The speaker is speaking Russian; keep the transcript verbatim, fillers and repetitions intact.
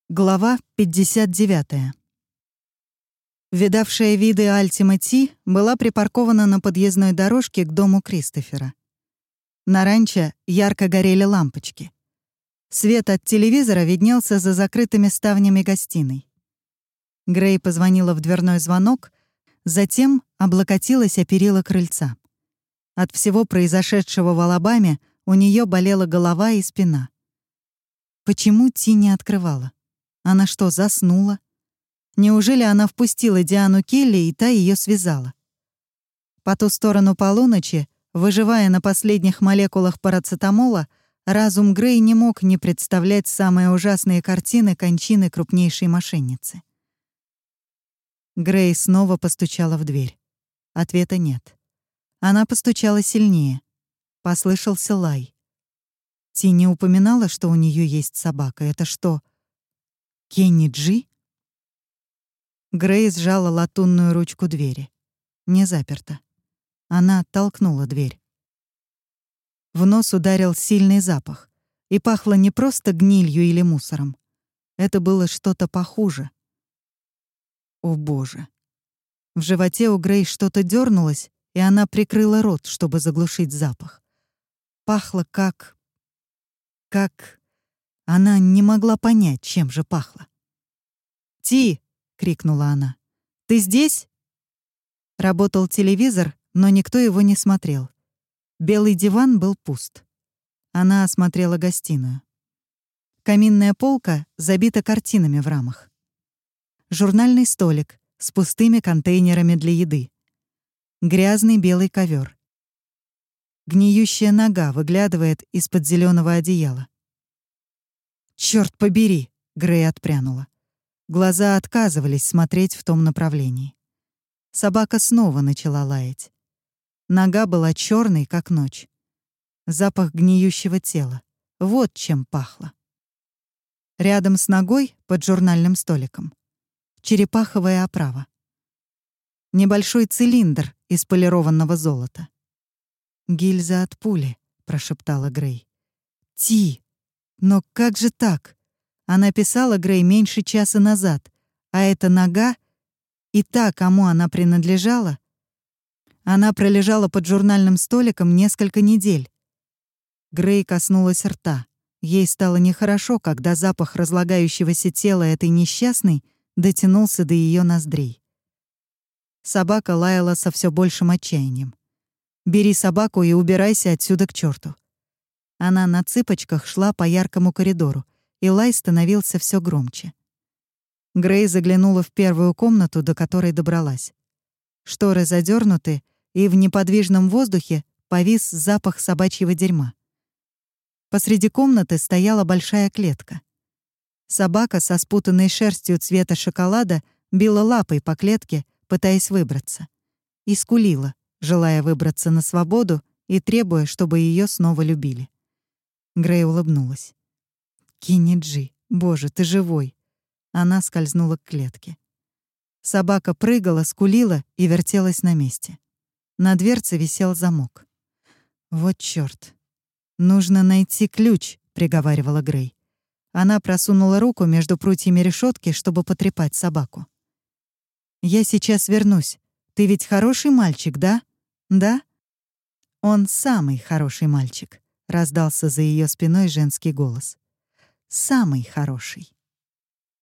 Глава пятьдесят девятая. Видавшая виды Альтима Ти была припаркована на подъездной дорожке к дому Кристофера. На ранчо ярко горели лампочки. Свет от телевизора виднелся за закрытыми ставнями гостиной. Грей позвонила в дверной звонок, затем облокотилась о перила крыльца. От всего произошедшего в Алабаме у нее болела голова и спина. Почему Ти не открывала? Она что, заснула? Неужели она впустила Диану Келли, и та ее связала? По ту сторону полуночи, выживая на последних молекулах парацетамола, разум Грей не мог не представлять самые ужасные картины кончины крупнейшей мошенницы. Грей снова постучала в дверь. Ответа нет. Она постучала сильнее. Послышался лай. Ти не упоминала, что у нее есть собака. Это что, Кенни Джи? Грей сжала латунную ручку двери. Не заперта. Она оттолкнула дверь. В нос ударил сильный запах. И пахло не просто гнилью или мусором. Это было что-то похуже. О, Боже! В животе у Грей что-то дернулось, и она прикрыла рот, чтобы заглушить запах. Пахло как... как... Она не могла понять, чем же пахло. «Ти!» — крикнула она. «Ты здесь?» Работал телевизор, но никто его не смотрел. Белый диван был пуст. Она осмотрела гостиную. Каминная полка забита картинами в рамах. Журнальный столик с пустыми контейнерами для еды. Грязный белый ковер. Гниющая нога выглядывает из-под зеленого одеяла. «Чёрт побери!» — Грей отпрянула. Глаза отказывались смотреть в том направлении. Собака снова начала лаять. Нога была черной, как ночь. Запах гниющего тела. Вот чем пахло. Рядом с ногой, под журнальным столиком, черепаховая оправа. Небольшой цилиндр из полированного золота. «Гильза от пули», — прошептала Грей. «Ти! Но как же так? Она писала Грей меньше часа назад, а эта нога и та, кому она принадлежала, она пролежала под журнальным столиком несколько недель». Грей коснулась рта. Ей стало нехорошо, когда запах разлагающегося тела этой несчастной дотянулся до ее ноздрей. Собака лаяла со все большим отчаянием. «Бери собаку и убирайся отсюда к черту». Она на цыпочках шла по яркому коридору, и лай становился все громче. Грей заглянула в первую комнату, до которой добралась. Шторы задернуты, и в неподвижном воздухе повис запах собачьего дерьма. Посреди комнаты стояла большая клетка. Собака со спутанной шерстью цвета шоколада била лапой по клетке, пытаясь выбраться. И скулила, желая выбраться на свободу и требуя, чтобы ее снова любили. Грей улыбнулась. «Кенни Джи, боже, ты живой!» Она скользнула к клетке. Собака прыгала, скулила и вертелась на месте. На дверце висел замок. «Вот чёрт! Нужно найти ключ», — приговаривала Грей. Она просунула руку между прутьями решетки, чтобы потрепать собаку. «Я сейчас вернусь. Ты ведь хороший мальчик, да? Да?» «Он самый хороший мальчик», — раздался за ее спиной женский голос. «Самый хороший».